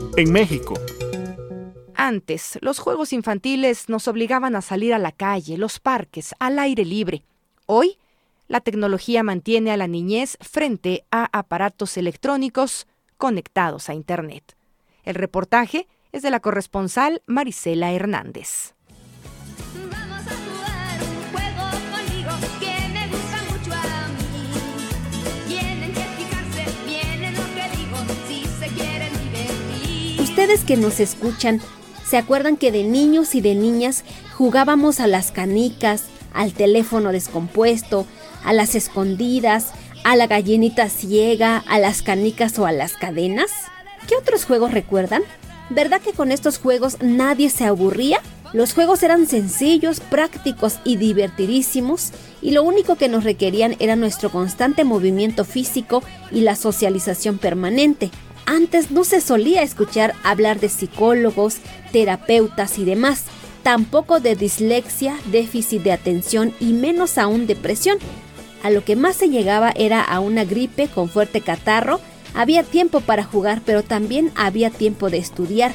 en México. Antes, los juegos infantiles nos obligaban a salir a la calle, los parques, al aire libre. Hoy, la tecnología mantiene a la niñez frente a aparatos electrónicos conectados a Internet. El reportaje es de la corresponsal Marisela Hernández. Vamos a jugar un juego conmigo que me gusta mucho a mí. Tienen que fijarse bien en lo que digo si se quieren divertir. Ustedes que nos escuchan, ¿se acuerdan que de niños y de niñas jugábamos a las canicas, al teléfono descompuesto, a las escondidas, a la gallinita ciega, a las canicas o a las cadenas? ¿Qué otros juegos recuerdan? ¿Verdad que con estos juegos nadie se aburría? Los juegos eran sencillos, prácticos y divertidísimos, y lo único que nos requerían era nuestro constante movimiento físico y la socialización permanente. Antes no se solía escuchar hablar de psicólogos, terapeutas y demás, tampoco de dislexia, déficit de atención y menos aún depresión. A lo que más se llegaba era a una gripe con fuerte catarro. Había tiempo para jugar, pero también había tiempo de estudiar.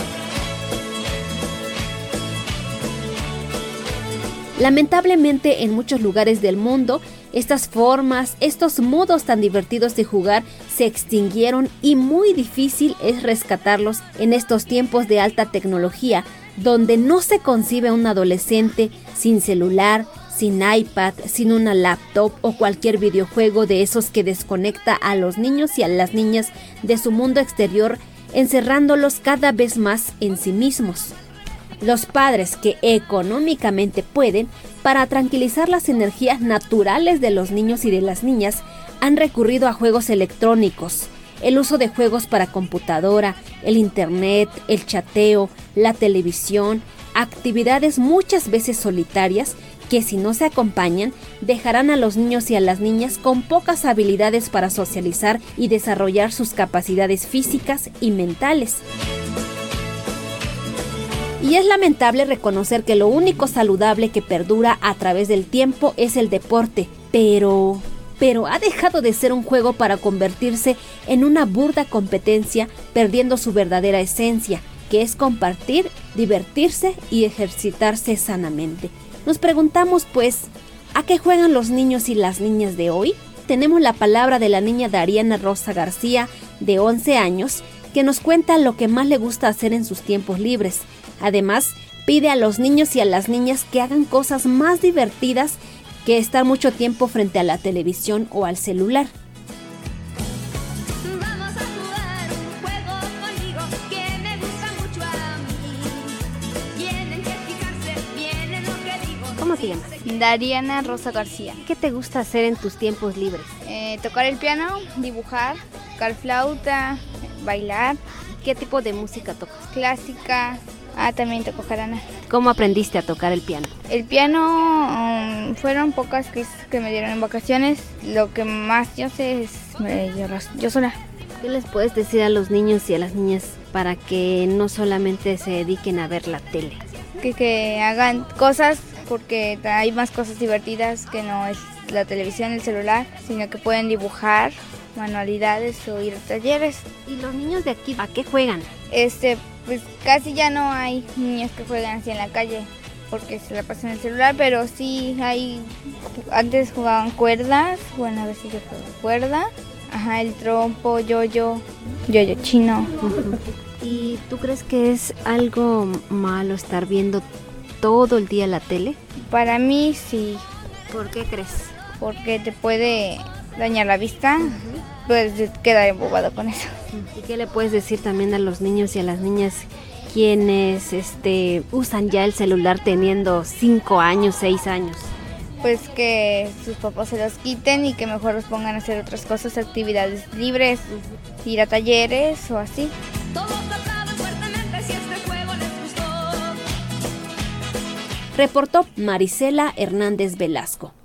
Lamentablemente, en muchos lugares del mundo, estas formas, estos modos tan divertidos de jugar se extinguieron y muy difícil es rescatarlos en estos tiempos de alta tecnología, donde no se concibe un adolescente sin celular, sin iPad, sin una laptop o cualquier videojuego de esos que desconecta a los niños y a las niñas de su mundo exterior, encerrándolos cada vez más en sí mismos. Los padres que económicamente pueden, para tranquilizar las energías naturales de los niños y de las niñas, han recurrido a juegos electrónicos. El uso de juegos para computadora, el internet, el chateo, la televisión, actividades muchas veces solitarias que si no se acompañan dejarán a los niños y a las niñas con pocas habilidades para socializar y desarrollar sus capacidades físicas y mentales. Y es lamentable reconocer que lo único saludable que perdura a través del tiempo es el deporte, pero ha dejado de ser un juego para convertirse en una burda competencia, perdiendo su verdadera esencia, que es compartir, divertirse y ejercitarse sanamente. Nos preguntamos, pues, ¿a qué juegan los niños y las niñas de hoy? Tenemos la palabra de la niña Dariana Rosa García, de 11 años, que nos cuenta lo que más le gusta hacer en sus tiempos libres. Además, pide a los niños y a las niñas que hagan cosas más divertidas que estar mucho tiempo frente a la televisión o al celular. Vamos a jugar un juego conmigo que me gusta mucho a mí. Tienen que fijarse bien en lo que digo. ¿Cómo te llamas? Dariana Rosa García. ¿Qué te gusta hacer en tus tiempos libres? Tocar el piano, dibujar, tocar flauta, bailar, ¿Qué tipo de música tocas? clásica. También toco jarana. ¿Cómo aprendiste a tocar el piano? El piano fueron pocas clases que me dieron en vacaciones. Lo que más yo sé es yo sola. ¿Qué les puedes decir a los niños y a las niñas para que no solamente se dediquen a ver la tele? Que hagan cosas, porque hay más cosas divertidas que no es la televisión, el celular, sino que pueden dibujar, manualidades o ir a talleres. ¿Y los niños de aquí a qué juegan? Pues casi ya no hay niños que juegan así en la calle porque se la pasan en el celular, pero sí hay. Antes jugaban cuerdas, bueno, a veces yo juego cuerda, el trompo, yo-yo chino. ¿Y tú crees que es algo malo estar viendo todo el día la tele? Para mí sí. ¿Por qué crees? Porque te puede dañar la vista, puedes quedar embobado con eso. ¿Y qué le puedes decir también a los niños y a las niñas quienes usan ya el celular teniendo 5 años, 6 años? Pues que sus papás se los quiten y que mejor los pongan a hacer otras cosas, actividades libres, ir a talleres o así. Todos aplaudan fuertemente si este juego les gustó. Reportó Marisela Hernández Velasco.